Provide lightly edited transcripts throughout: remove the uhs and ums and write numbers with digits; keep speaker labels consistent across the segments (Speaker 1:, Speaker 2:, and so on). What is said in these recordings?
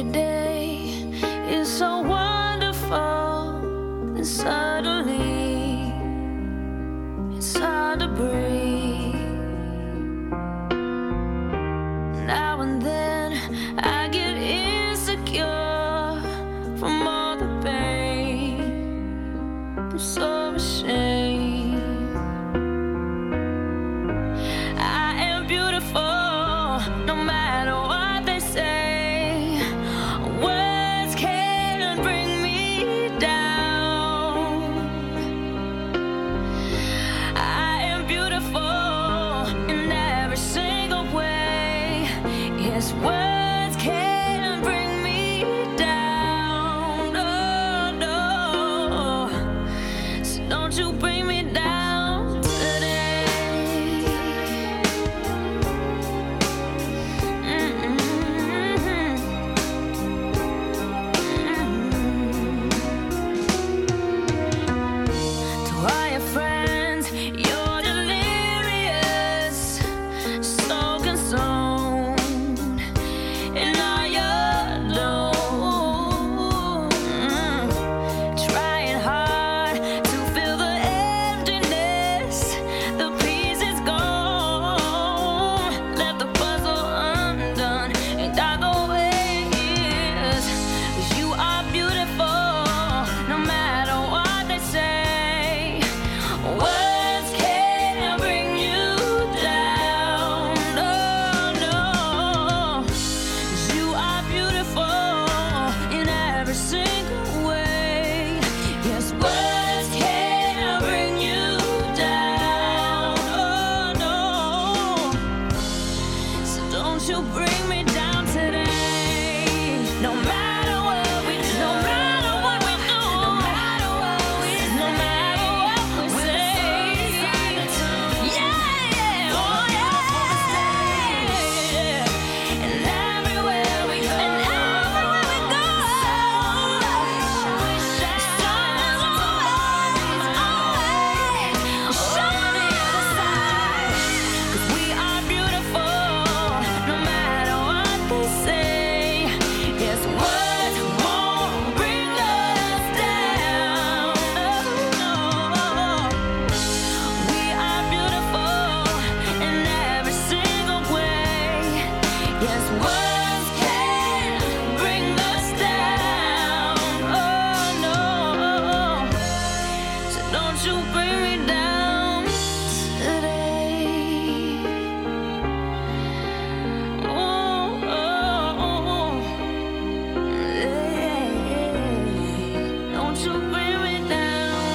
Speaker 1: day is so wonderful, and suddenly it's hard to breathe. Now and then I get insecure from all the pain. I'm so ashamed. I am beautiful, no matter what they say. Words can't bring me down. I am beautiful in every single way. Yes, words can't bring me down. Oh, no. So don't you bring me down today. To all your friends, you're delirious, so consumed in all your doom. Trying hard to fill the emptiness, the peace is gone. Left the puzzle undone and dark ways. 'Cause you are beautiful, no matter what they say. Words can't bring you down. Oh, no. 'Cause you are beautiful in every single way. Yes, words can't bring you down. Oh, no. So don't you bring me down today. No matter what we do, no matter what we do, no matter what we say. Yeah, oh yeah. And everywhere we go, we shine always on the other side. 'Cause we are beautiful, no matter what they say. Yes, words won't bring us down. Oh, no. We are beautiful in every single way. Yes, words can't bring us down. Oh, no. So don't you bring me down today. Oh, yeah. Don't you bring me down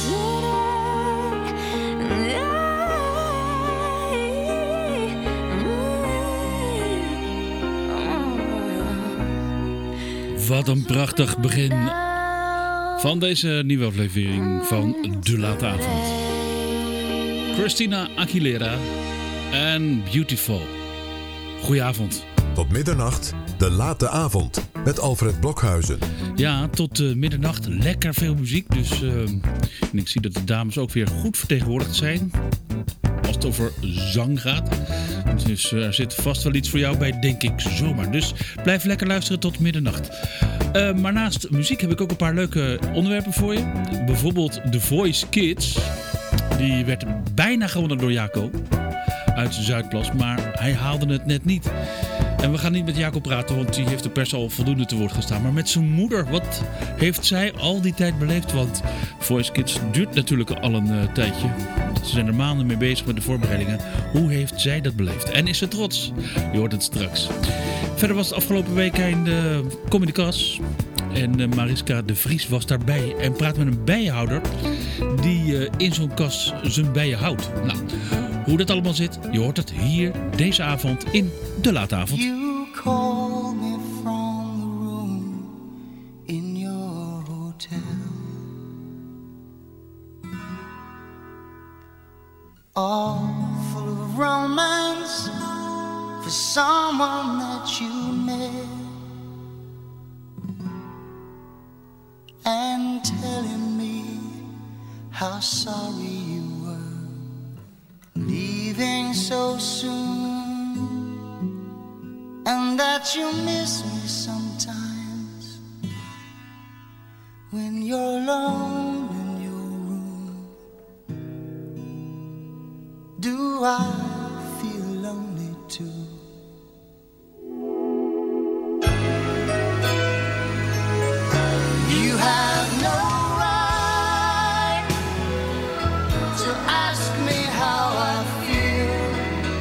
Speaker 1: today.
Speaker 2: Wat een prachtig begin van deze nieuwe aflevering van De Late Avond. Christina Aguilera en Beautiful. Goedenavond.
Speaker 3: Tot middernacht, De Late Avond, met Alfred Blokhuizen.
Speaker 2: Ja, tot middernacht lekker veel muziek. Dus en ik zie dat de dames ook weer goed vertegenwoordigd zijn. Als het over zang gaat. Dus er zit vast wel iets voor jou bij, denk ik zomaar. Dus blijf lekker luisteren tot middernacht. Maar naast muziek heb ik ook een paar leuke onderwerpen voor je. Bijvoorbeeld The Voice Kids. Die werd bijna gewonnen door Jaco uit Zuidplas. Maar hij haalde het net niet. En we gaan niet met Jaco praten, want die heeft de pers al voldoende te woord gestaan. Maar met zijn moeder, wat heeft zij al die tijd beleefd? Want Voice Kids duurt natuurlijk al een tijdje. Ze zijn er maanden mee bezig met de voorbereidingen. Hoe heeft zij dat beleefd? En is ze trots? Je hoort het straks. Verder was het afgelopen week in de Comedy Kas. En Mariska de Vries was daarbij en praat met een bijenhouder die in zo'n kas zijn bijen houdt. Nou, hoe dat allemaal zit, je hoort het hier deze avond in De Late Avond.
Speaker 4: You call me from the room in your hotel. All full of romance for someone that you met. And telling me how sorry you were leaving so soon, and that you miss me sometimes. when you're alone in your room? Do I feel lonely too? You have no right to ask me how I feel.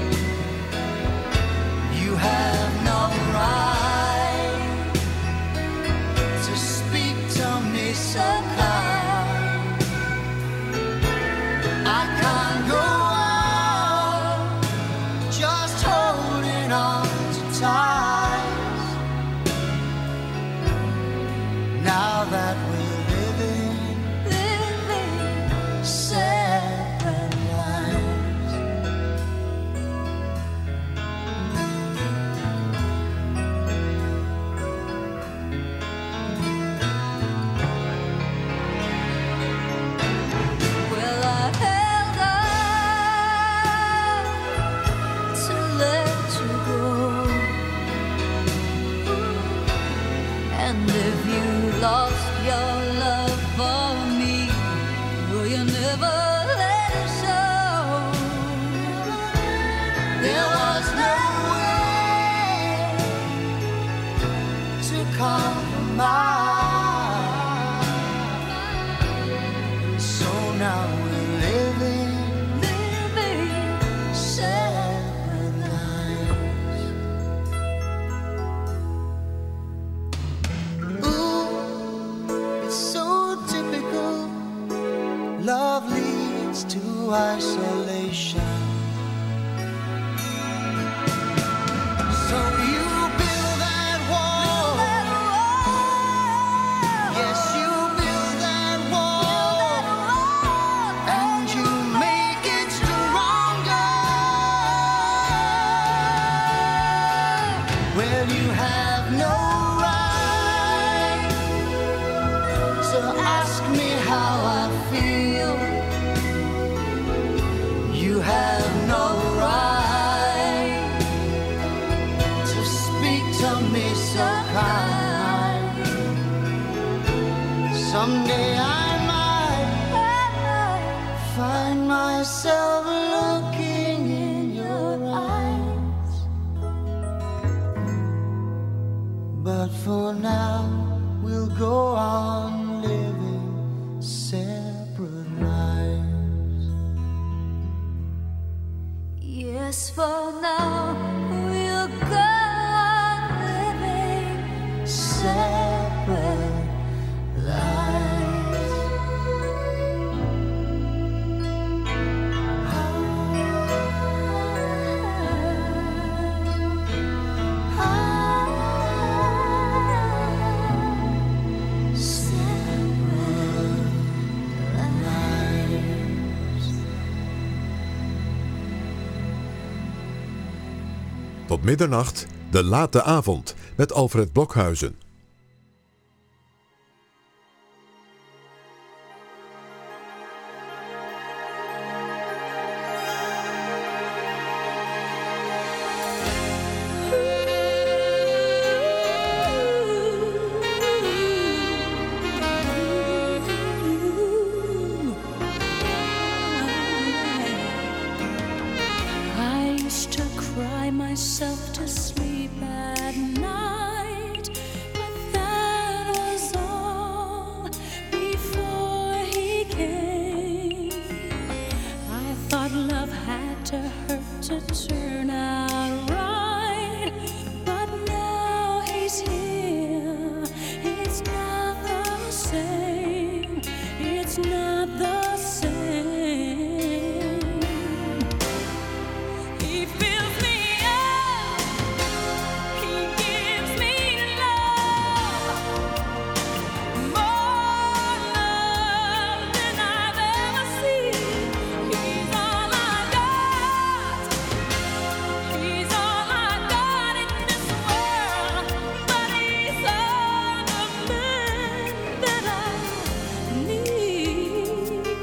Speaker 4: You have no right to speak to me so kind. I can't go on just holding on to ties. Now that we're living separate lives.
Speaker 1: Well, I held on to let you go, and if you lost your love for me, will you never let it show?
Speaker 4: There was no way to compromise. So now we're living separate lives. Ooh, it's so typical. Love leads to isolation. So you build that wall. Yes, you build that wall. And you make it stronger. Well, you have no right to ask me how I feel. You have no right to speak to me so kind. Someday I might find myself looking in your eyes. But for now, we'll go on living separate lives.
Speaker 1: Yes, for now we'll go on living
Speaker 4: Separate lives.
Speaker 3: Tot middernacht, de late avond met Alfred Blokhuizen.
Speaker 1: I used to cry myself to sleep at night, but that was all before he came. I thought love had to hurt to turn out right, but now he's here. It's not the same. It's not the same. He fills me up. He gives me love. More love than I've ever seen. He's all I got. He's all I got in this world. But he's all the man that I need.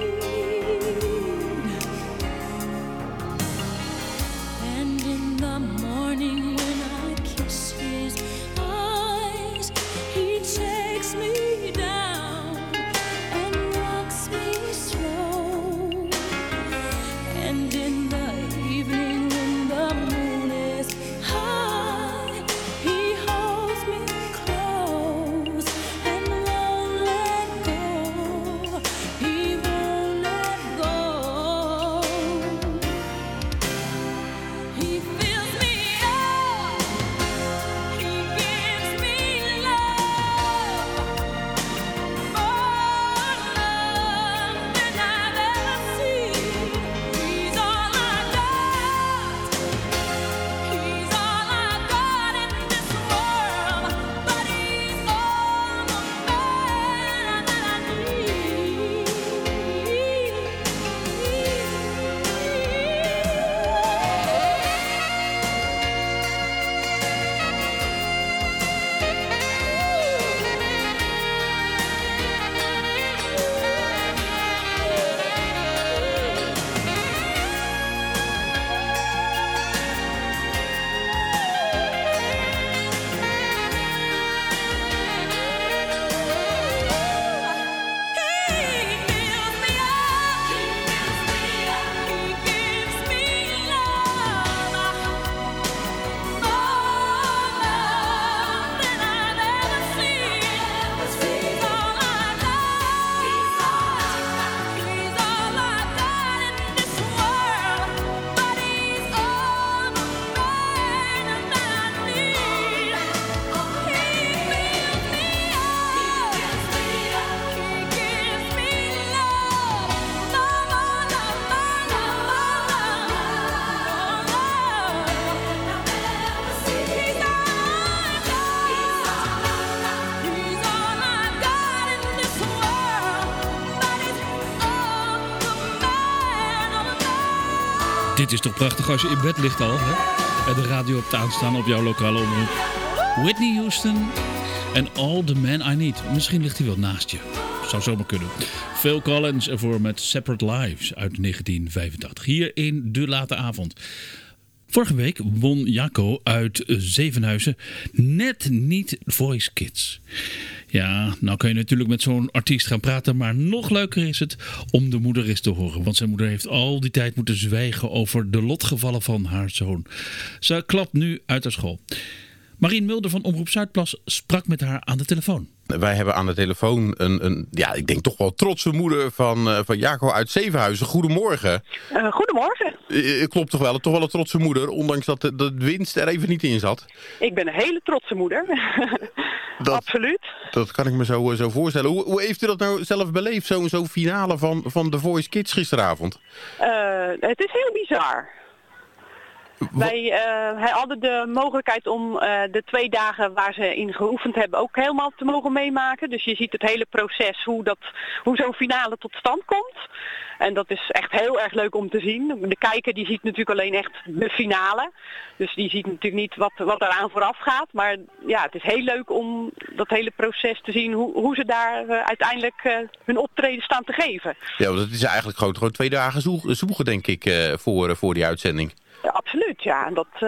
Speaker 2: Dit is toch prachtig als je in bed ligt al, hè? En de radio op aanstaan op jouw lokale omroep. Whitney Houston en All the Man I Need. Misschien ligt hij wel naast je. Zou zomaar kunnen. Phil Collins ervoor met Separate Lives uit 1985. Hier in De Late Avond. Vorige week won Jaco uit Zevenhuizen net niet Voice Kids. Ja, nou kun je natuurlijk met zo'n artiest gaan praten, maar nog leuker is het om de moeder eens te horen. Want zijn moeder heeft al die tijd moeten zwijgen over de lotgevallen van haar zoon. Ze klapt nu uit haar school. Marien Mulder van Omroep Zuidplas sprak met haar aan de telefoon.
Speaker 5: Wij hebben aan de telefoon ik denk toch wel trotse moeder van Jaco uit Zevenhuizen. Goedemorgen.
Speaker 6: Goedemorgen.
Speaker 5: Klopt toch wel een trotse moeder, ondanks dat de winst er even niet in zat.
Speaker 6: Ik ben een hele trotse moeder. Absoluut.
Speaker 5: Dat kan ik me zo voorstellen. Hoe heeft u dat nou zelf beleefd, zo'n finale van The Voice Kids gisteravond?
Speaker 6: Het is heel bizar. Wij hadden de mogelijkheid om de 2 dagen waar ze in geoefend hebben ook helemaal te mogen meemaken. Dus je ziet het hele proces, hoe zo'n finale tot stand komt. En dat is echt heel erg leuk om te zien. De kijker die ziet natuurlijk alleen echt de finale. Dus die ziet natuurlijk niet wat eraan vooraf gaat. Maar ja, het is heel leuk om dat hele proces te zien hoe ze daar uiteindelijk hun optreden staan te geven.
Speaker 5: Ja, want het is eigenlijk gewoon 2 dagen zoeken denk ik voor die uitzending.
Speaker 6: Ja, absoluut, ja.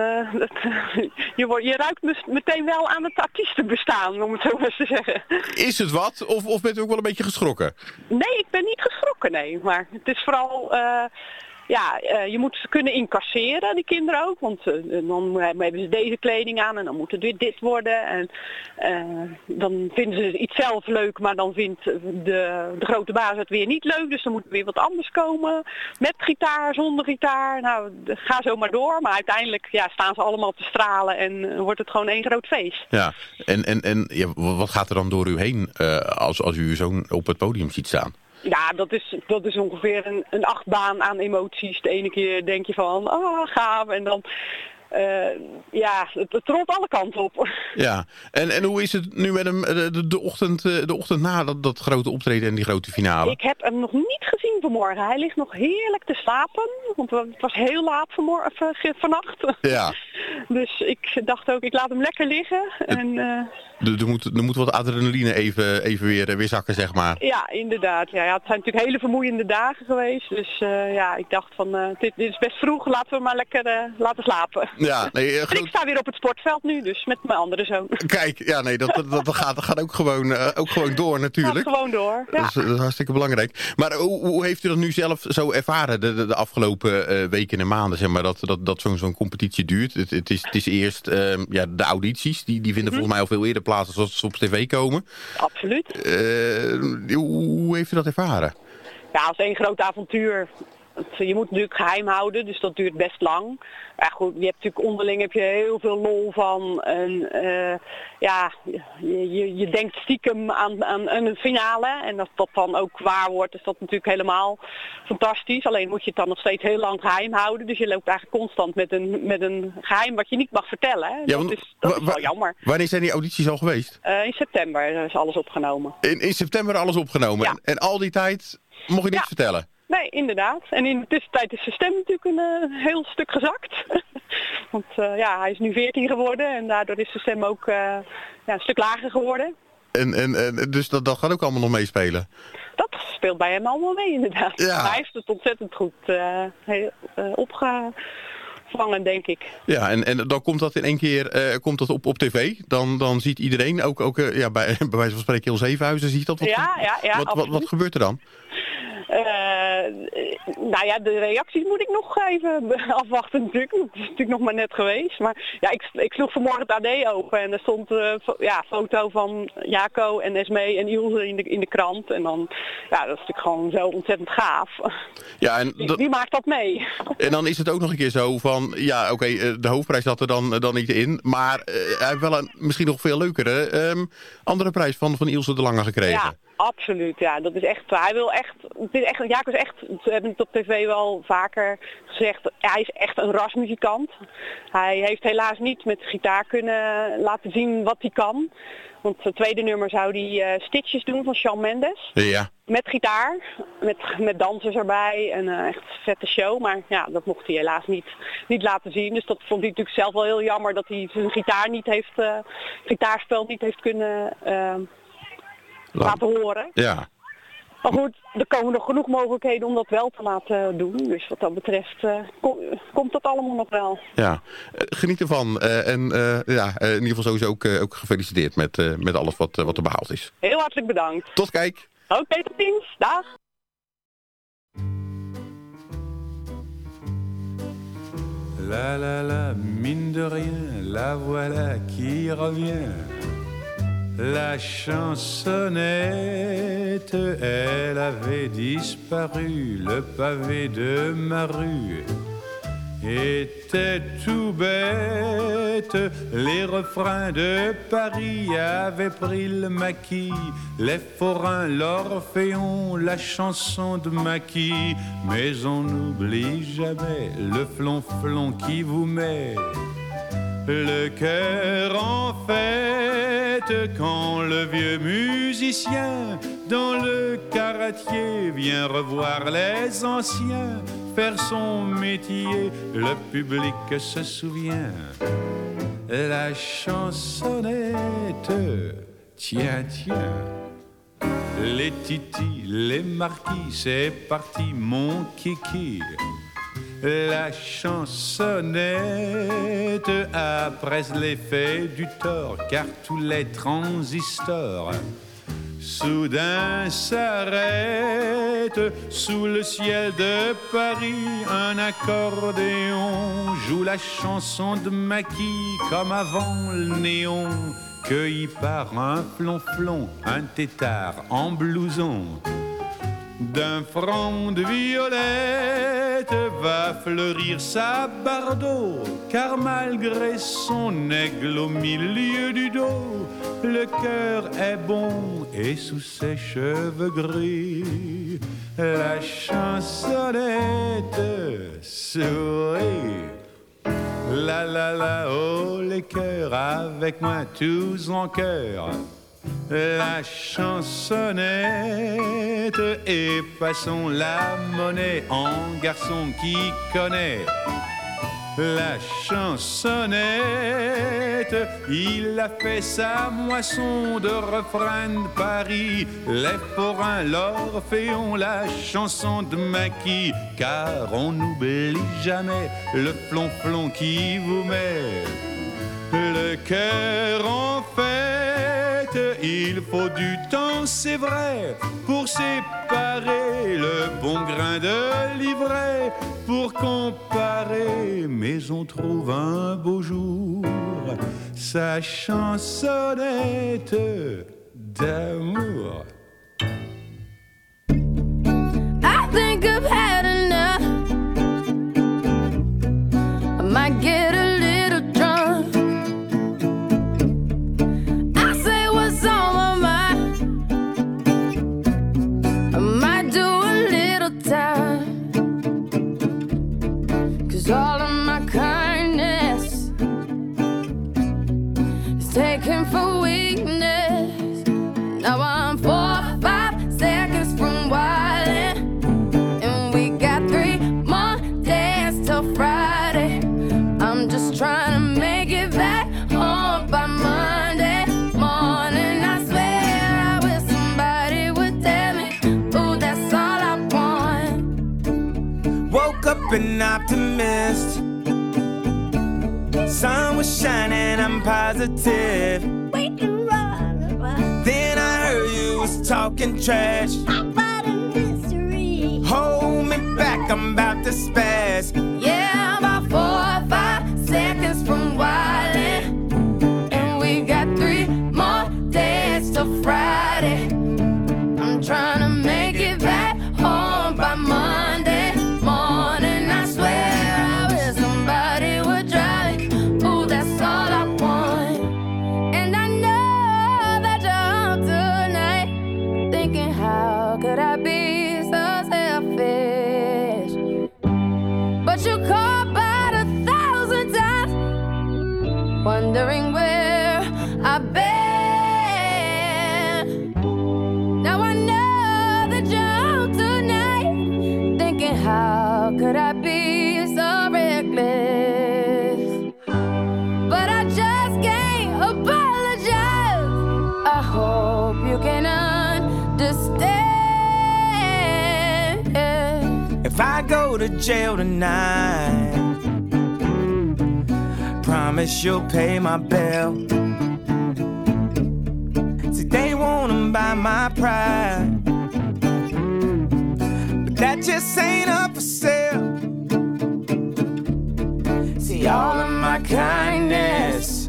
Speaker 6: Je ruikt meteen wel aan het artiestenbestaan, om het zo maar te zeggen.
Speaker 5: Is het wat? Of bent u ook wel een beetje geschrokken?
Speaker 6: Nee, ik ben niet geschrokken, nee. Maar het is vooral... je moet ze kunnen incasseren, die kinderen ook. Want dan hebben ze deze kleding aan en dan moet het weer dit worden. En dan vinden ze iets zelf leuk, maar dan vindt de grote baas het weer niet leuk. Dus dan moet er weer wat anders komen. Met gitaar, zonder gitaar. Nou, ga zo maar door. Maar uiteindelijk staan ze allemaal te stralen en wordt het gewoon één groot feest. Ja,
Speaker 5: en wat gaat er dan door u heen als u uw zoon op het podium ziet staan?
Speaker 6: Ja, dat is ongeveer een achtbaan aan emoties. De ene keer denk je van, gaaf. En dan, het rolt alle kanten op. Ja,
Speaker 5: en hoe is het nu met hem de ochtend na dat grote optreden en die grote finale?
Speaker 6: Ik heb hem nog niet gezien vanmorgen. Hij ligt nog heerlijk te slapen. Want het was heel laat vannacht. Ja. Dus ik dacht ook, ik laat hem lekker liggen.
Speaker 5: Er moet wat adrenaline even weer zakken, zeg maar.
Speaker 6: Ja, inderdaad. Ja, het zijn natuurlijk hele vermoeiende dagen geweest. Dus ik dacht van, dit is best vroeg, laten we maar lekker laten slapen.
Speaker 5: Ja, nee,
Speaker 6: ik sta weer op het sportveld nu, dus met mijn andere zoon.
Speaker 5: Kijk, ja, nee, dat gaat ook gewoon door natuurlijk.
Speaker 6: Gaat gewoon door, ja.
Speaker 5: Dat is hartstikke belangrijk. Maar hoe heeft u dat nu zelf zo ervaren de afgelopen weken en maanden, zeg maar, dat zo'n competitie duurt? Het is eerst de audities, die vinden volgens mij al veel eerder plaats als ze op tv komen.
Speaker 6: Absoluut.
Speaker 5: Hoe heeft u dat ervaren?
Speaker 6: Ja, als één groot avontuur. Je moet natuurlijk geheim houden, dus dat duurt best lang. Ja, goed, je hebt natuurlijk onderling heel veel lol van. En, je denkt stiekem aan een finale. En als dat dan ook waar wordt, is dat natuurlijk helemaal fantastisch. Alleen moet je het dan nog steeds heel lang geheim houden. Dus je loopt eigenlijk constant met een geheim wat je niet mag vertellen. Hè.
Speaker 5: Ja,
Speaker 6: dat is wel jammer.
Speaker 5: Wanneer zijn die audities al geweest?
Speaker 6: In september is alles opgenomen.
Speaker 5: In september alles opgenomen? Ja. En al die tijd mocht je niks vertellen?
Speaker 6: Nee, inderdaad. En in de tussentijd is zijn stem natuurlijk een heel stuk gezakt. Want hij is nu 14 geworden en daardoor is zijn stem ook een stuk lager geworden.
Speaker 5: En dus dat gaat ook allemaal nog meespelen?
Speaker 6: Dat speelt bij hem allemaal mee, inderdaad. Ja. Hij heeft het ontzettend goed opgevangen, denk ik. Ja,
Speaker 5: en dan komt dat in één keer op tv. Dan ziet iedereen, ook bij wijze van spreken heel Zevenhuizen, ziet dat. Wat gebeurt er dan?
Speaker 6: De reacties moet ik nog even afwachten natuurlijk. Het is natuurlijk nog maar net geweest. Maar ja, ik sloeg vanmorgen het AD open en er stond een foto van Jaco en Esmee en Ilse in de krant. En dan, dat is natuurlijk gewoon zo ontzettend gaaf. Ja, en wie maakt dat mee?
Speaker 5: En dan is het ook nog een keer zo van, de hoofdprijs zat er dan niet in. Maar hij heeft wel een misschien nog veel leukere andere prijs van Ilse de Lange gekregen.
Speaker 6: Ja. Absoluut, ja. Dat is echt, Jaco is echt, we hebben het op tv wel vaker gezegd, hij is echt een rasmuzikant. Hij heeft helaas niet met de gitaar kunnen laten zien wat hij kan. Want het tweede nummer zou hij Stitches doen van Shawn Mendes.
Speaker 5: Ja.
Speaker 6: met gitaar, met dansers erbij en echt een vette show. Maar ja, dat mocht hij helaas niet laten zien. Dus dat vond hij natuurlijk zelf wel heel jammer dat hij zijn gitaarspel niet heeft kunnen laten horen.
Speaker 5: Ja.
Speaker 6: Maar goed, er komen nog genoeg mogelijkheden om dat wel te laten doen. Dus wat dat betreft komt dat allemaal nog wel.
Speaker 5: Ja, geniet ervan. En in ieder geval sowieso ook gefeliciteerd met alles wat er behaald is.
Speaker 6: Heel hartelijk bedankt.
Speaker 5: Tot kijk.
Speaker 6: Oké, tot ziens. Dag.
Speaker 7: La la la, mine de rien, la voilà qui revient. La chansonnette, elle avait disparu. Le pavé de ma rue était tout bête. Les refrains de Paris avaient pris le maquis. Les forains, l'orphéon, la chanson de maquis. Mais on n'oublie jamais le flonflon qui vous met le cœur en fête quand le vieux musicien dans le caratier vient revoir les anciens faire son métier. Le public se souvient. La chansonnette, tiens, tiens. Les titis, les marquis, c'est parti mon kiki. La chansonnette après l'effet du tort, car tous les transistors soudain s'arrêtent. Sous le ciel de Paris, un accordéon joue la chanson de Maquis comme avant le néon. Cueilli par un flonflon, un tétard en blouson. D'un front de violette va fleurir sa bardeau, car malgré son aigle au milieu du dos, le cœur est bon et sous ses cheveux gris, la chansonnette sourit. La la la, oh les cœurs, avec moi tous en chœur. La chansonnette et passons la monnaie en garçon qui connaît. La chansonnette, il a fait sa moisson de refrain de Paris. Les forains, l'orphéon, la chanson de Maquis. Car on n'oublie jamais le flonflon qui vous met le cœur en fête. Il faut du temps, c'est vrai, pour séparer le bon grain de l'ivraie, pour comparer, mais on trouve un beau jour sa chansonnette d'amour.
Speaker 1: I think I've had enough. I might get a little drunk. I say what's on my mind. I might do a little time. 'Cause all of my kindness is taken for weakness. Now I'm 4 or 5 seconds from wildin', and we got 3 more days till Friday. I'm just trying to make it back home by Monday morning. I swear I wish somebody would tell me, ooh, that's all I want.
Speaker 8: Woke up an optimist. Sun was shining, I'm positive. Then I heard you was talking trash. Hold me back, I'm about to spaz.
Speaker 1: Yeah, about 4 or 5 seconds from wildin', and we got 3 more days till Friday. I'm trying to make it back home by Monday morning. I swear I wish somebody would drive me. Ooh, that's all I want. And I know that you're up tonight, thinking how could I be so selfish? But you called about 1,000 times, wondering where I've been. Now I know that
Speaker 8: go to jail tonight. Promise you'll pay my bill. See, they wanna buy my pride, but that just ain't up for sale. See, all of my kindness,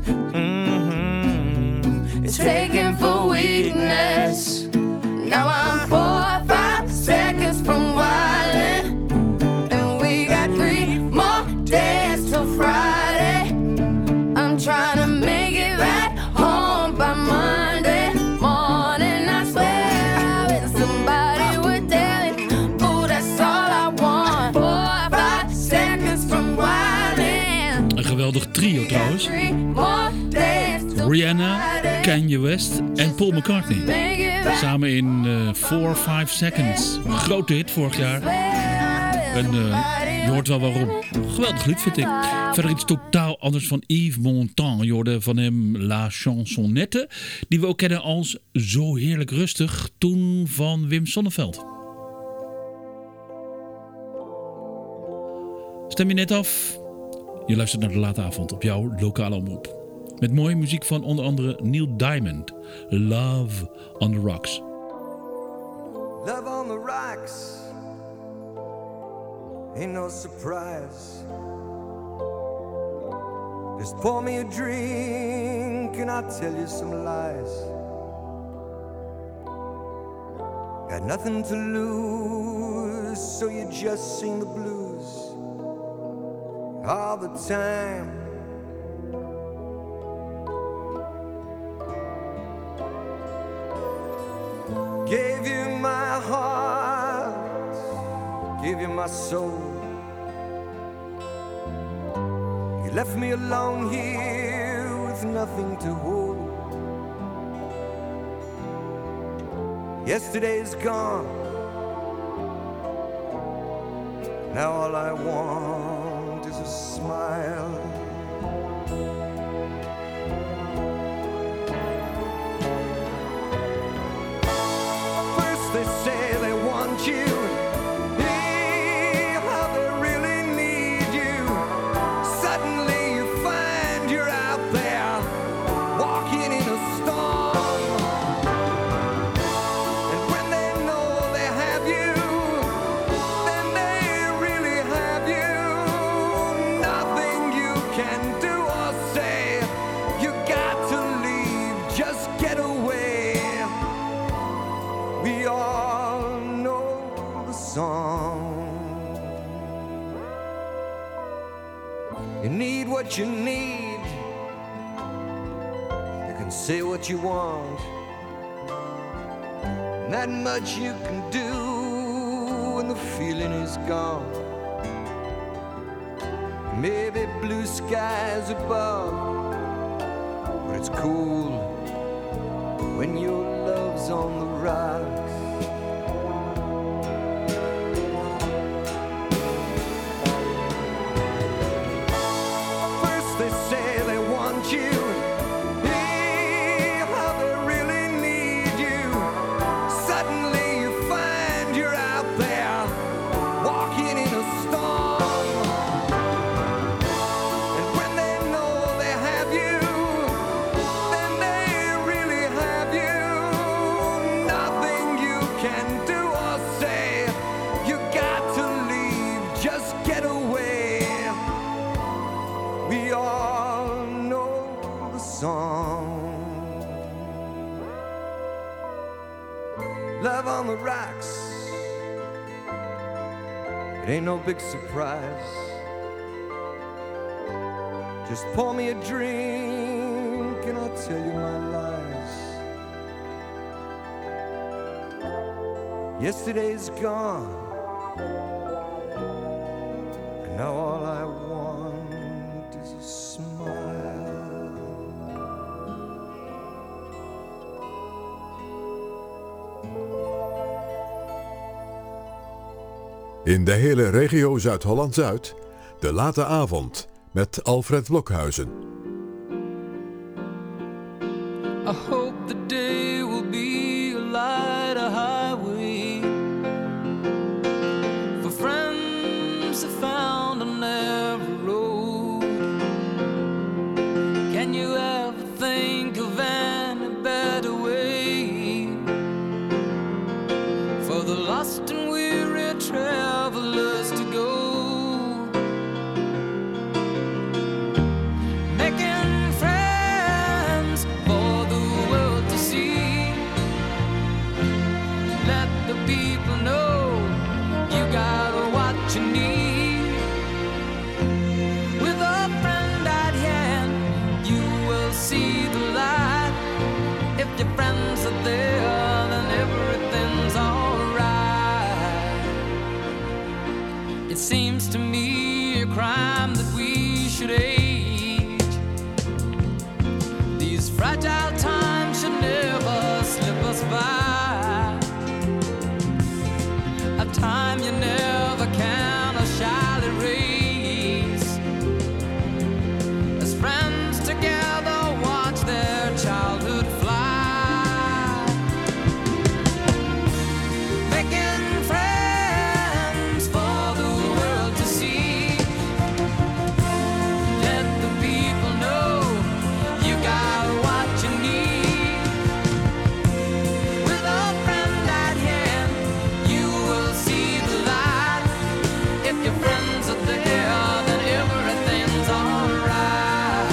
Speaker 8: it's taken for weakness. Now I'm 4 or 5 seconds from wildin', and we got 3 more days till Friday. I'm trying to make it right home by Monday morning. I swear I wish somebody would tell it. Oh, that's all I want. 4 or 5 seconds from wildin'.
Speaker 2: Een geweldig trio trouwens.
Speaker 8: 3 more days till
Speaker 2: Rihanna, Kanye West en Paul McCartney. Samen in 4 or 5 Seconds. Een grote hit vorig jaar. En je hoort wel waarom. Geweldig lied vind ik. Verder iets totaal anders van Yves Montand. Je hoorde van hem La Chansonnette. Die we ook kennen als Zo Heerlijk Rustig. Toen van Wim Sonneveld. Stem je net af? Je luistert naar de late avond op jouw lokale omroep. Met mooie muziek van onder andere Neil Diamond. Love on the Rocks.
Speaker 8: Love on the rocks ain't no surprise. Just pour me a drink and I'll tell you some lies. Got nothing to lose, so you just sing the blues all the time. Gave you my heart, gave you my soul. You left me alone here with nothing to hold. Yesterday's gone, now all I want is a smile. They say they want you, how they really need you. Suddenly you find you're out there, walking in a storm. And when they know they have you, then they really have you. Nothing you can do or say, you got to leave, just get away. We all know the song. You need what you need. You can say what you want. Not much you can do when the feeling is gone. Maybe blue skies above, but it's cool when your love's on the rocks. First they say they want you, how they really need you. Suddenly you find you're out there, walking in a storm. And when they know they have you, then they really have you. Nothing you can do or say, you got to leave, just get away. We all know the song. Love on the rocks, it ain't no big surprise. Just pour me a drink and I'll tell you my lies. Yesterday's gone, and now all I want is a smile.
Speaker 3: In de hele regio Zuid-Holland-Zuid, de late avond met Alfred Blokhuizen.
Speaker 9: I hope the day will be a light, a highway for friends lost and weary travelers to go. Making friends for the world to see. Let the people know you got what you need. With a friend at hand, you will see the light. If your friends are there, then everything's alright. It seems to me a crime that we should age. These fragile times should never slip us by. A time you never can or shall erase. As friends together watch their childhood fly. Making friends for the world to see. Let the people know you got what you need. With a friend at hand, you will see the light. If your friends are there, then everything's alright.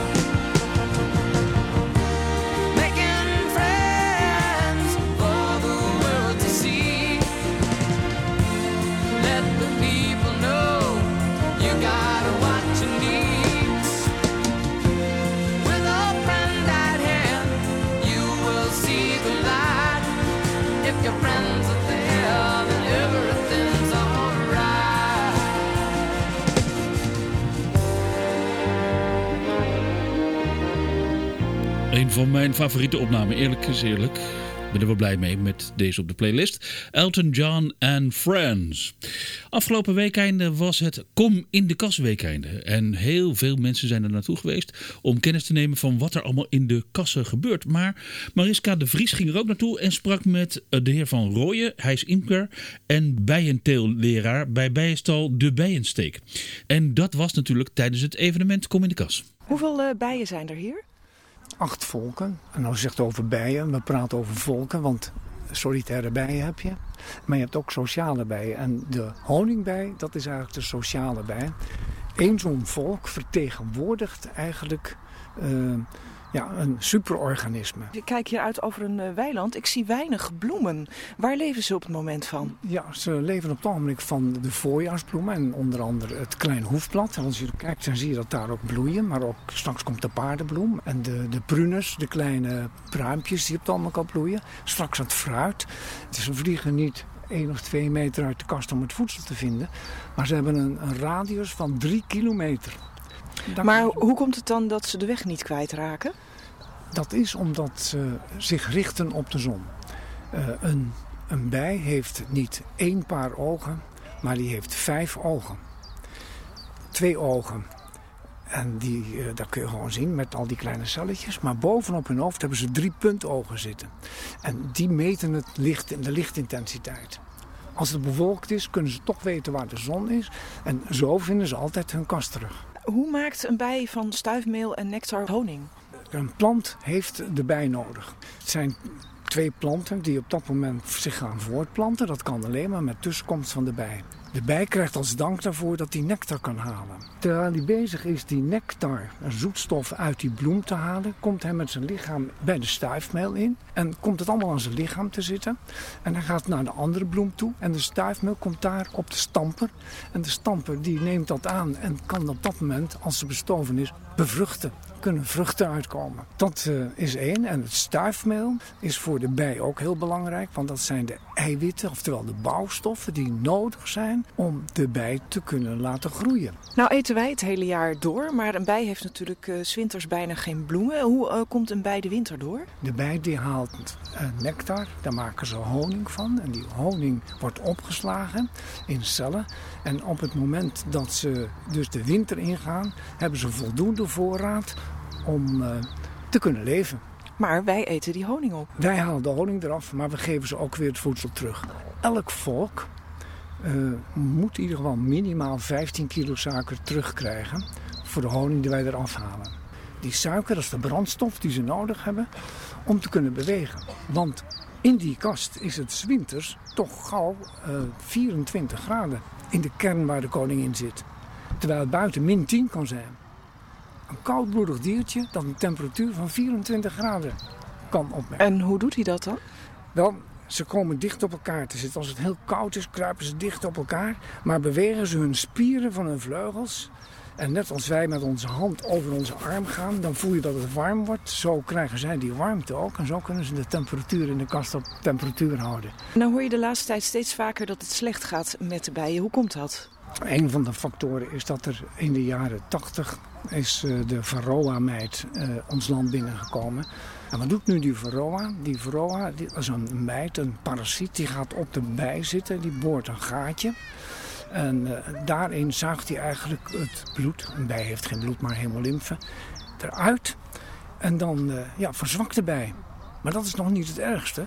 Speaker 9: Making friends for the world to see. Let the people know you got what you need. With a friend at hand, you will see the light. If your friends are there, then everything's alright.
Speaker 2: Een van mijn favoriete opnamen, eerlijk is eerlijk. Ik ben er wel blij mee met deze op de playlist. Elton John and Friends. Afgelopen weekende was het Kom in de Kas weekende. En heel veel mensen zijn er naartoe geweest om kennis te nemen van wat er allemaal in de kassen gebeurt. Maar Mariska de Vries ging er ook naartoe en sprak met de heer Van Rooyen. Hij is imker en bijenteelleraar bij bijenstal De Bijensteek. En dat was natuurlijk tijdens het evenement Kom in de Kas.
Speaker 10: Hoeveel bijen zijn er hier?
Speaker 11: 8 volken. En als je zegt over bijen, we praten over volken, want solitaire bijen heb je. Maar je hebt ook sociale bijen. En de honingbij, dat is eigenlijk de sociale bij. Eén zo'n volk vertegenwoordigt eigenlijk een superorganisme.
Speaker 10: Ik kijk hier uit over een weiland. Ik zie weinig bloemen. Waar leven ze op het moment van?
Speaker 11: Ja, ze leven op het ogenblik van de voorjaarsbloemen. En onder andere het klein hoefblad. En als je kijkt, dan zie je dat daar ook bloeien. Maar ook straks komt de paardenbloem. En de prunus, de kleine pruimpjes die op het ogenblik al bloeien. Straks het fruit. Dus ze vliegen niet 1 of 2 meter uit de kast om het voedsel te vinden. Maar ze hebben een radius van 3 kilometer.
Speaker 10: Maar hoe komt het dan dat ze de weg niet kwijtraken?
Speaker 11: Dat is omdat ze zich richten op de zon. Een bij heeft niet 1 paar ogen, maar die heeft 5 ogen. 2 ogen. En dat kun je gewoon zien met al die kleine celletjes. Maar bovenop hun hoofd hebben ze 3 puntogen zitten. En die meten het licht en de lichtintensiteit. Als het bewolkt is, kunnen ze toch weten waar de zon is. En zo vinden ze altijd hun kast terug.
Speaker 10: Hoe maakt een bij van stuifmeel en nectar honing?
Speaker 11: Een plant heeft de bij nodig. Het zijn 2 planten die op dat moment zich gaan voortplanten. Dat kan alleen maar met tussenkomst van de bij. De bij krijgt als dank daarvoor dat hij nectar kan halen. Terwijl hij bezig is die nectar, een zoetstof uit die bloem te halen, komt hij met zijn lichaam bij de stuifmeel in. En komt het allemaal aan zijn lichaam te zitten. En hij gaat naar de andere bloem toe. En de stuifmeel komt daar op de stamper. En de stamper die neemt dat aan en kan op dat moment, als ze bestoven is, bevruchten. Kunnen vruchten uitkomen. Dat is 1. En het stuifmeel is voor de bij ook heel belangrijk. Want dat zijn de eiwitten, oftewel de bouwstoffen die nodig zijn om de bij te kunnen laten groeien.
Speaker 10: Nou eten wij het hele jaar door, maar een bij heeft natuurlijk 's winters bijna geen bloemen. Hoe komt een bij de winter door?
Speaker 11: De bij die haalt nectar, daar maken ze honing van. En die honing wordt opgeslagen in cellen. En op het moment dat ze dus de winter ingaan, hebben ze voldoende voorraad om te kunnen leven.
Speaker 10: Maar wij eten die honing op.
Speaker 11: Wij halen de honing eraf, maar we geven ze ook weer het voedsel terug. Elk volk moet in ieder geval minimaal 15 kilo suiker terugkrijgen voor de honing die wij eraf halen. Die suiker, dat is de brandstof die ze nodig hebben om te kunnen bewegen. Want In die kast is het 's winters toch gauw 24 graden in de kern waar de koningin zit. Terwijl het buiten -10 kan zijn. Een koudbloedig diertje dat een temperatuur van 24 graden kan opmerken.
Speaker 10: En hoe doet hij dat dan?
Speaker 11: Wel, ze komen dicht op elkaar te zitten. Als het heel koud is, kruipen ze dicht op elkaar. Maar bewegen ze hun spieren van hun vleugels. En net als wij met onze hand over onze arm gaan, dan voel je dat het warm wordt. Zo krijgen zij die warmte ook. En zo kunnen ze de temperatuur in de kast op temperatuur houden.
Speaker 10: Nou hoor je de laatste tijd steeds vaker dat het slecht gaat met de bijen. Hoe komt dat?
Speaker 11: Een van de factoren is dat er in de jaren 80 is de varroa-meid ons land binnengekomen. En wat doet nu die varroa? Die varroa is een meid, een parasiet, die gaat op de bij zitten. Die boort een gaatje. En daarin zuigt hij eigenlijk het bloed. Een bij heeft geen bloed, maar hemolymfe. Eruit. En dan verzwakt de bij. Maar dat is nog niet het ergste.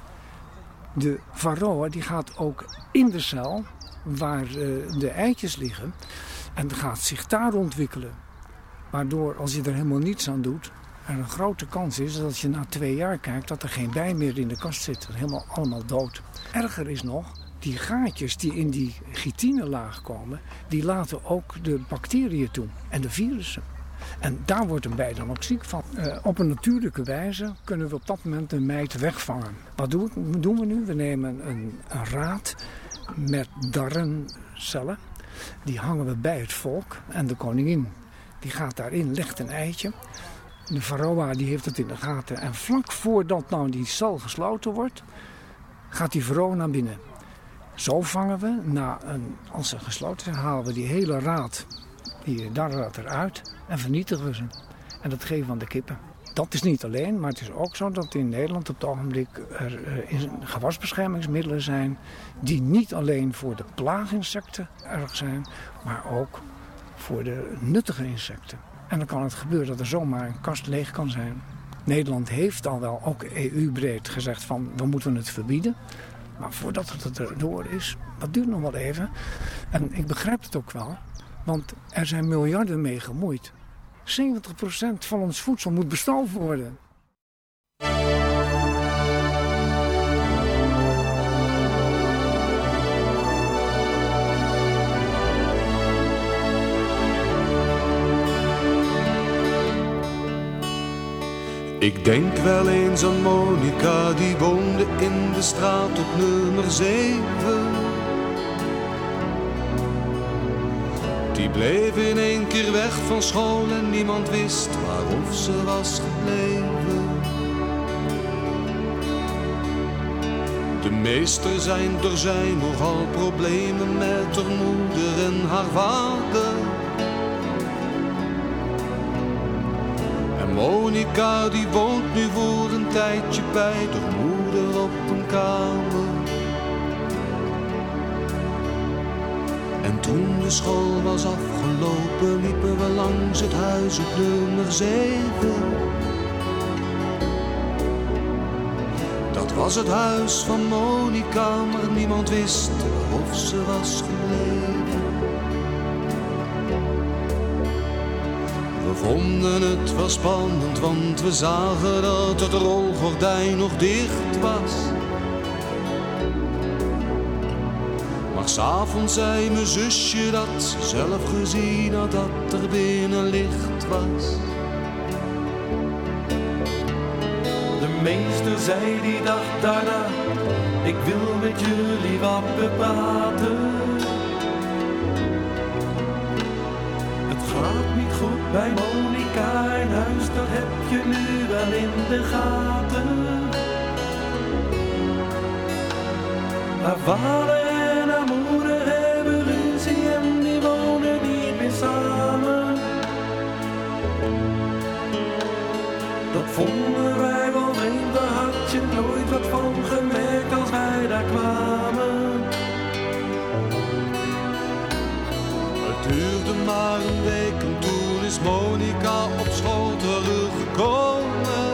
Speaker 11: De varroa die gaat ook in de cel waar de eitjes liggen. En gaat zich daar ontwikkelen. Waardoor, als je er helemaal niets aan doet, er een grote kans is dat als je na 2 jaar kijkt, dat er geen bij meer in de kast zit. Helemaal allemaal dood. Erger is nog, die gaatjes die in die chitinelaag komen, die laten ook de bacteriën toe en de virussen. En daar wordt een bij dan ook ziek van. Op een natuurlijke wijze kunnen we op dat moment een meid wegvangen. Wat doen we nu? We nemen een raad met darrencellen. Die hangen we bij het volk en de koningin die gaat daarin, legt een eitje. De varroa die heeft het in de gaten en vlak voordat nou die cel gesloten wordt, gaat die varroa naar binnen. Zo vangen we, als ze gesloten zijn, halen we die hele raad, die darraad eruit en vernietigen we ze. En dat geven we aan de kippen. Dat is niet alleen, maar het is ook zo dat in Nederland op het ogenblik er gewasbeschermingsmiddelen zijn die niet alleen voor de plaaginsecten erg zijn, maar ook voor de nuttige insecten. En dan kan het gebeuren dat er zomaar een kast leeg kan zijn. Nederland heeft al wel, ook EU-breed, gezegd van we moeten het verbieden. Maar voordat het erdoor is, dat duurt nog wel even. En ik begrijp het ook wel, want er zijn miljarden mee gemoeid. 70% van ons voedsel moet bestoven worden.
Speaker 12: Ik denk wel eens aan Monica, die woonde in de straat op nummer 7. Die bleef in 1 keer weg van school en niemand wist waarof ze was gebleven. De meester zijn, er zijn nogal problemen met haar moeder en haar vader. En Monica die woont nu voor een tijdje bij haar moeder op een kamer. En toen de school was afgelopen, liepen we langs het huis op nummer 7. Dat was het huis van Monica, maar niemand wist of ze was gebleven. We vonden het wel spannend, want we zagen dat het rolgordijn nog dicht was. Maar 's avonds zei mijn zusje dat ze zelf gezien had dat er binnen licht was.
Speaker 13: De meester zei die dag daarna, ik wil met jullie wat bepraten. Het gaat niet goed bij Monica in huis, dat heb je nu wel in de gaten. Haar vader en haar moeder hebben ruzie en die wonen niet meer samen. Dat vonden wij wel vreemd, daar had je nooit wat van gemerkt als wij daar kwamen.
Speaker 12: Het duurde maar een week en toen is Monica op school teruggekomen.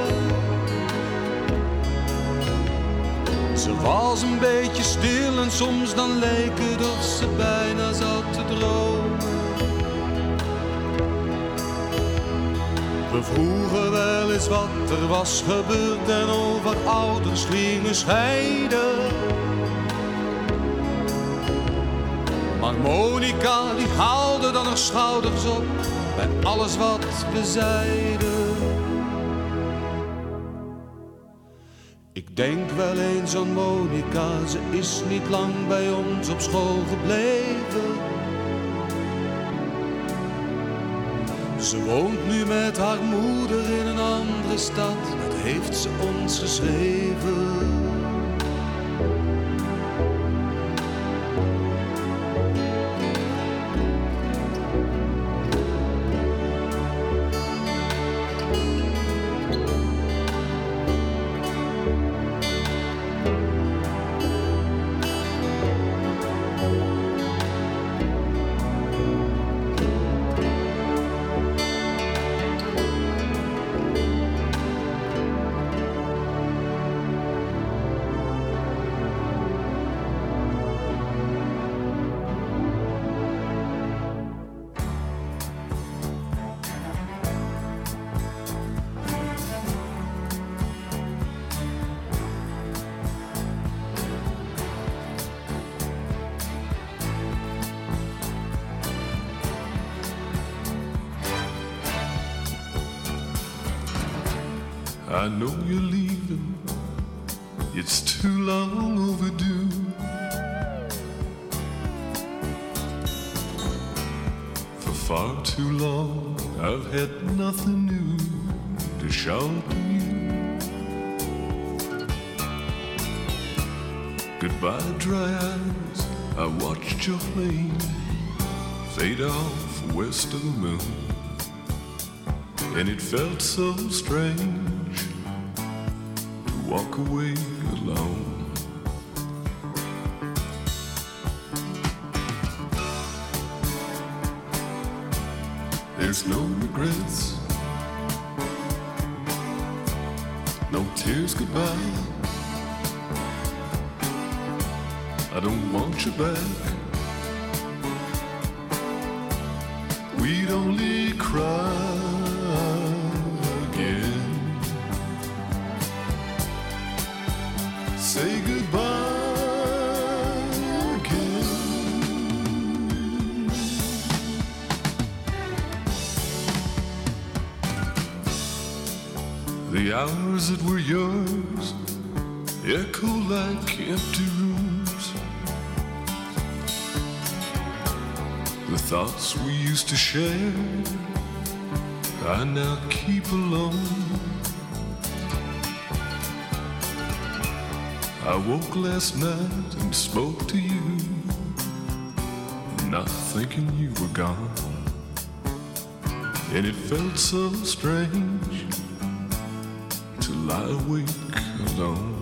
Speaker 12: Ze was een beetje stil en soms dan leek het of ze bijna zat te dromen. We vroegen wel eens wat er was gebeurd en over ouders gingen scheiden. Maar Monica die haalde dan haar schouders op bij alles wat we zeiden. Ik denk wel eens aan Monica, ze is niet lang bij ons op school gebleven. Ze woont nu met haar moeder in een andere stad, dat heeft ze ons geschreven.
Speaker 13: I know you're leaving, it's too long overdue. For far too long I've had nothing new to shout to you. Goodbye dry eyes, I watched your plane fade off west of the moon. And it felt so strange to walk away alone. There's no regrets, no tears goodbye. I don't want you back. We'd only cry again. Say goodbye again. The hours that were yours echo like empty rooms. The thoughts we used to share I now keep alone. I woke last night and spoke to you, not thinking you were gone. And it felt so strange to lie awake alone.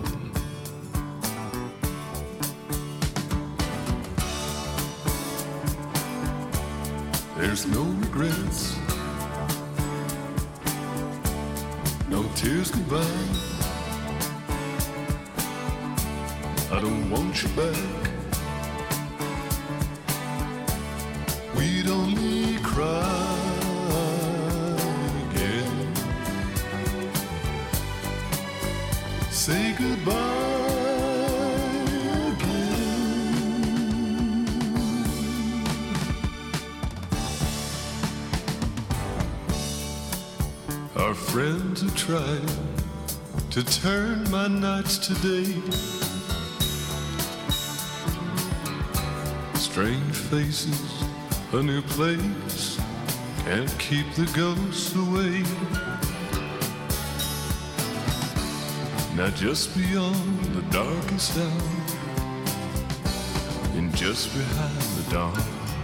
Speaker 13: There's no regrets, no tears goodbye. I don't want you back. We'd only cry again. Say goodbye again. Our friends are trying to turn my nights to day. Strange faces, a new place, can't keep the ghosts away. Now just beyond the darkest hour, and just behind the dawn,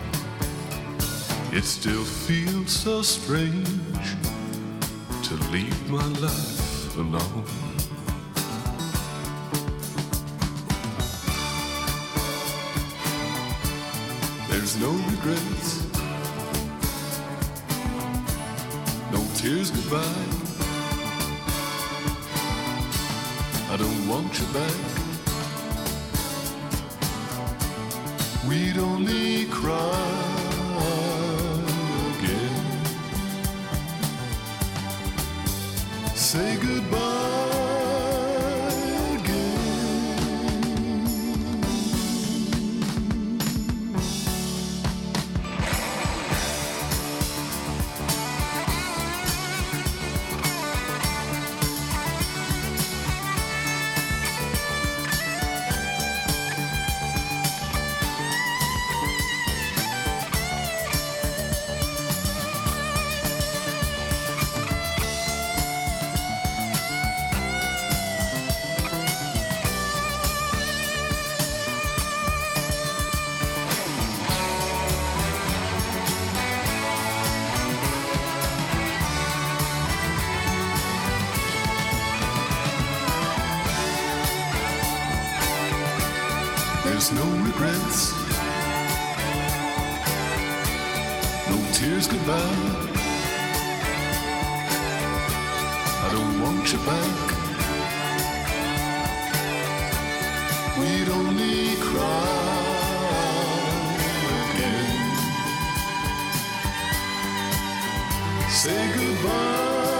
Speaker 13: it still feels so strange to leave my life alone. There's no regrets, no tears goodbye. I don't want you back. We'd only cry again. say goodbye again. There's no regrets, no tears goodbye. I don't want you back. We'd only cry again. Say goodbye.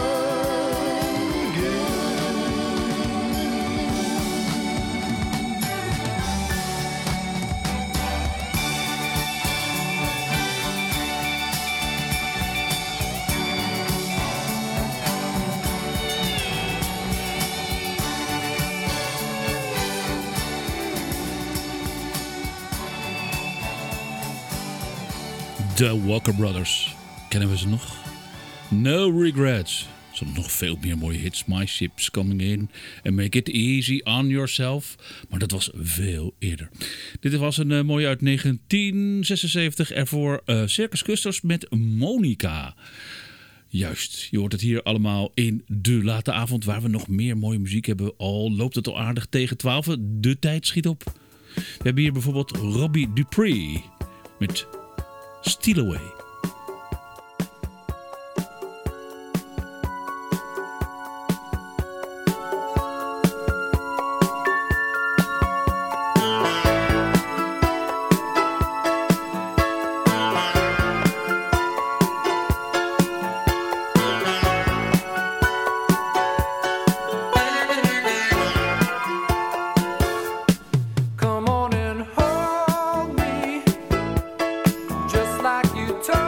Speaker 2: De Walker Brothers. Kennen we ze nog? No Regrets. Ze hadden nog veel meer mooie hits. My Ship's Coming In en Make It Easy On Yourself. Maar dat was veel eerder. Dit was een mooie uit 1976. Ervoor Circus Custers met Monica. Juist, je hoort het hier allemaal in de late avond. Waar we nog meer mooie muziek hebben. Al loopt het al aardig tegen 12. De tijd schiet op. We hebben hier bijvoorbeeld Robbie Dupree met Steal Away.
Speaker 9: Come on and hold me, just like you told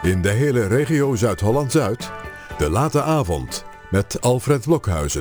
Speaker 3: In de hele regio Zuid-Holland-Zuid, de late avond met Alfred Blokhuizen.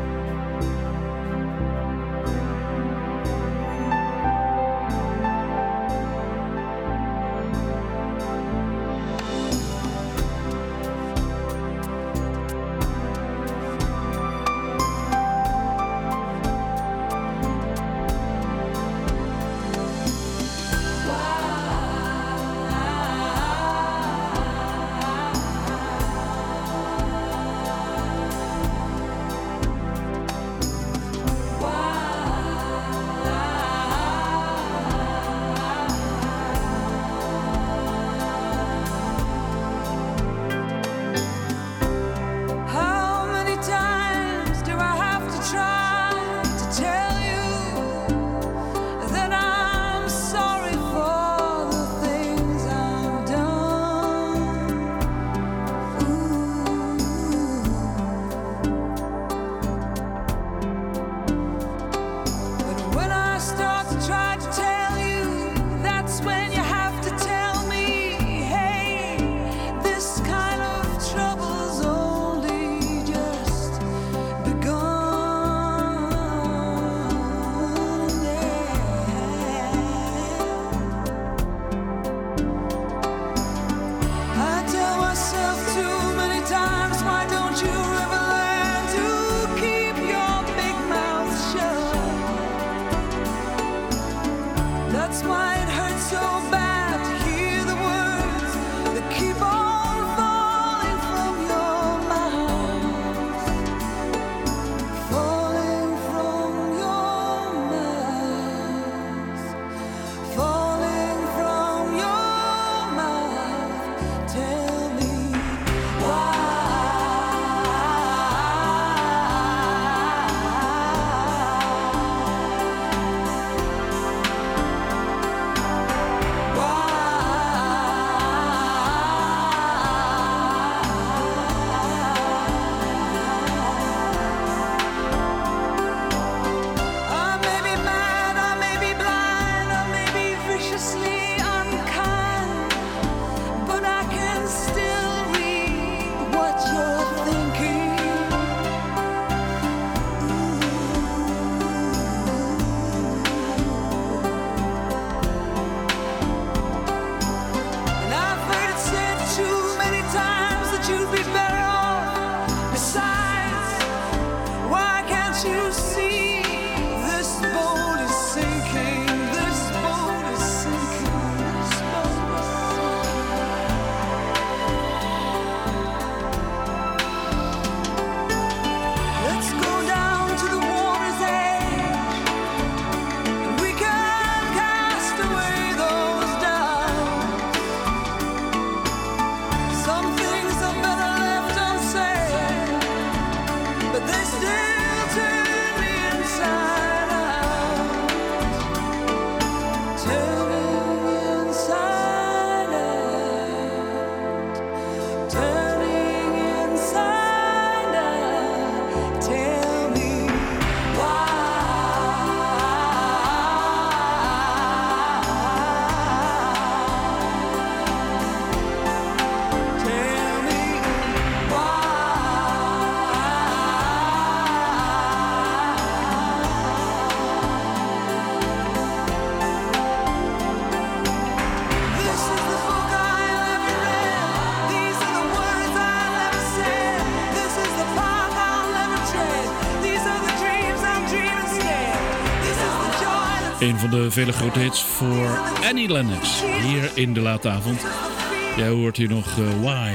Speaker 2: Een van de vele grote hits voor Annie Lennox. Hier in de late avond. Jij hoort hier nog Why.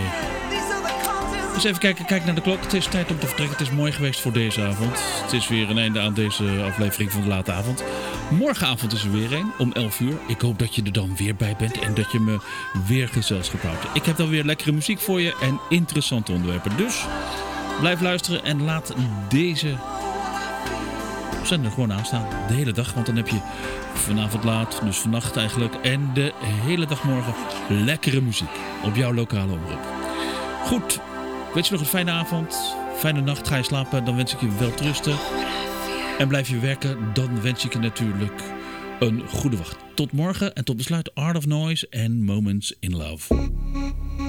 Speaker 2: Dus even kijken, kijk naar de klok. Het is tijd om te vertrekken. Het is mooi geweest voor deze avond. Het is weer een einde aan deze aflevering van de late avond. Morgenavond is er weer een, om 11 uur. Ik hoop dat je er dan weer bij bent en dat je me weer gezelschap houdt. Ik heb dan weer lekkere muziek voor je en interessante onderwerpen. Dus blijf luisteren en laat deze zender gewoon aanstaan. De hele dag, want dan heb je vanavond laat, dus vannacht eigenlijk, en de hele dag morgen lekkere muziek op jouw lokale omroep. Goed, ik wens je nog een fijne avond, fijne nacht. Ga je slapen, dan wens ik je wel rusten. En blijf je werken, dan wens ik je natuurlijk een goede wacht. Tot morgen en tot besluit Art of Noise en Moments in Love.